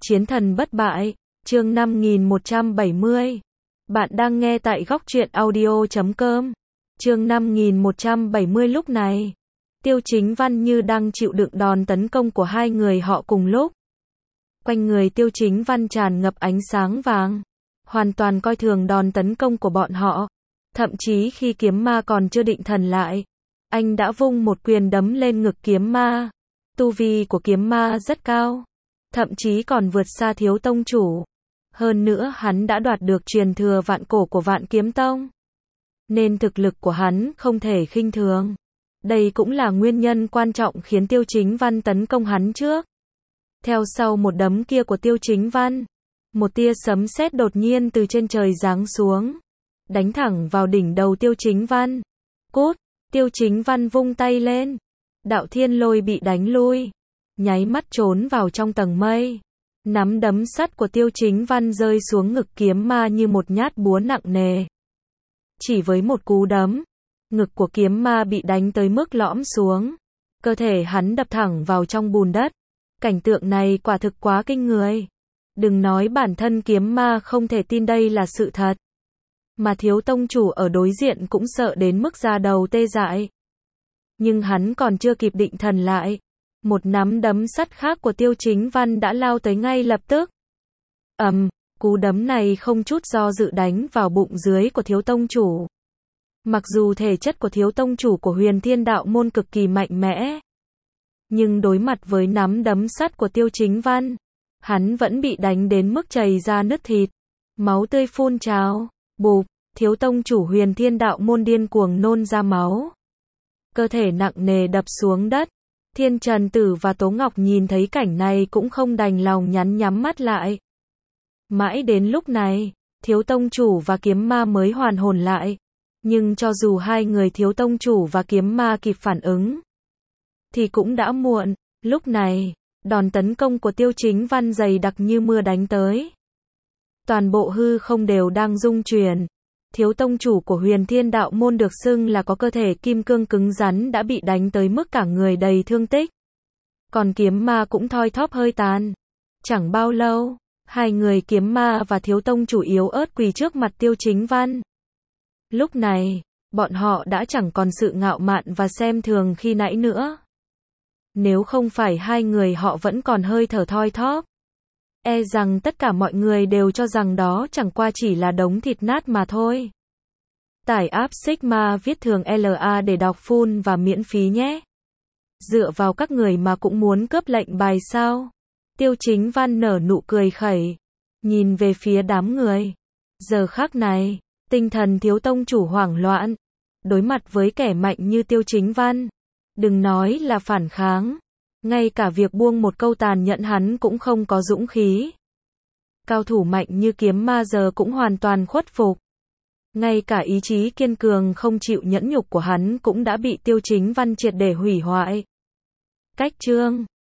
Chiến thần bất bại, chương 5170. Bạn đang nghe tại góc truyện audio.com. Chương 5170. Lúc này, Tiêu Chính Văn như đang chịu đựng đòn tấn công của hai người họ cùng lúc. Quanh người Tiêu Chính Văn tràn ngập ánh sáng vàng, hoàn toàn coi thường đòn tấn công của bọn họ. Thậm chí khi kiếm ma còn chưa định thần lại, anh đã vung một quyền đấm lên ngực kiếm ma. Tu vi của kiếm ma rất cao, thậm chí còn vượt xa Thiếu tông chủ. Hơn nữa hắn đã đoạt được truyền thừa vạn cổ của Vạn Kiếm Tông, nên thực lực của hắn không thể khinh thường. Đây cũng là nguyên nhân quan trọng khiến Tiêu Chính Văn tấn công hắn trước. Theo sau một đấm kia của Tiêu Chính Văn, một tia sấm sét đột nhiên từ trên trời giáng xuống, đánh thẳng vào đỉnh đầu Tiêu Chính Văn. Cút! Tiêu Chính Văn vung tay lên, đạo thiên lôi bị đánh lui, nháy mắt trốn vào trong tầng mây. Nắm đấm sắt của Tiêu Chính Văn rơi xuống ngực kiếm ma như một nhát búa nặng nề. Chỉ với một cú đấm, ngực của kiếm ma bị đánh tới mức lõm xuống, cơ thể hắn đập thẳng vào trong bùn đất. Cảnh tượng này quả thực quá kinh người. Đừng nói bản thân kiếm ma không thể tin đây là sự thật, mà Thiếu tông chủ ở đối diện cũng sợ đến mức da đầu tê dại. Nhưng hắn còn chưa kịp định thần lại, một nắm đấm sắt khác của Tiêu Chính Văn đã lao tới ngay lập tức. Cú đấm này không chút do dự đánh vào bụng dưới của Thiếu tông chủ. Mặc dù thể chất của Thiếu tông chủ của Huyền Thiên Đạo Môn cực kỳ mạnh mẽ, nhưng đối mặt với nắm đấm sắt của Tiêu Chính Văn, hắn vẫn bị đánh đến mức chảy ra nứt thịt, máu tươi phun trào. Bụp! Thiếu tông chủ Huyền Thiên Đạo Môn điên cuồng nôn ra máu, cơ thể nặng nề đập xuống đất. Thiên Trần Tử và Tố Ngọc nhìn thấy cảnh này cũng không đành lòng nhắm mắt lại. Mãi đến lúc này, Thiếu tông chủ và kiếm ma mới hoàn hồn lại. Nhưng cho dù hai người Thiếu tông chủ và kiếm ma kịp phản ứng, thì cũng đã muộn. Lúc này, đòn tấn công của Tiêu Chính Văn dày đặc như mưa đánh tới. Toàn bộ hư không đều đang rung chuyển. Thiếu tông chủ của Huyền Thiên Đạo Môn được xưng là có cơ thể kim cương cứng rắn đã bị đánh tới mức cả người đầy thương tích. Còn kiếm ma cũng thoi thóp hơi tàn. Chẳng bao lâu, hai người kiếm ma và thiếu tông chủ yếu ớt quỳ trước mặt Tiêu Chính Văn. Lúc này, bọn họ đã chẳng còn sự ngạo mạn và xem thường khi nãy nữa. Nếu không phải hai người họ vẫn còn hơi thở thoi thóp, e rằng tất cả mọi người đều cho rằng đó chẳng qua chỉ là đống thịt nát mà thôi. Tải app Sigma viết thường LA để đọc full và miễn phí nhé. Dựa vào các người mà cũng muốn cướp lệnh bài sao? Tiêu Chính Văn nở nụ cười khẩy, nhìn về phía đám người. Giờ khắc này, tinh thần Thiếu tông chủ hoảng loạn. Đối mặt với kẻ mạnh như Tiêu Chính Văn, đừng nói là phản kháng, ngay cả việc buông một câu tàn nhẫn hắn cũng không có dũng khí. Cao thủ mạnh như kiếm ma giờ cũng hoàn toàn khuất phục. Ngay cả ý chí kiên cường không chịu nhẫn nhục của hắn cũng đã bị Tiêu Chính Văn triệt để hủy hoại. Cách chương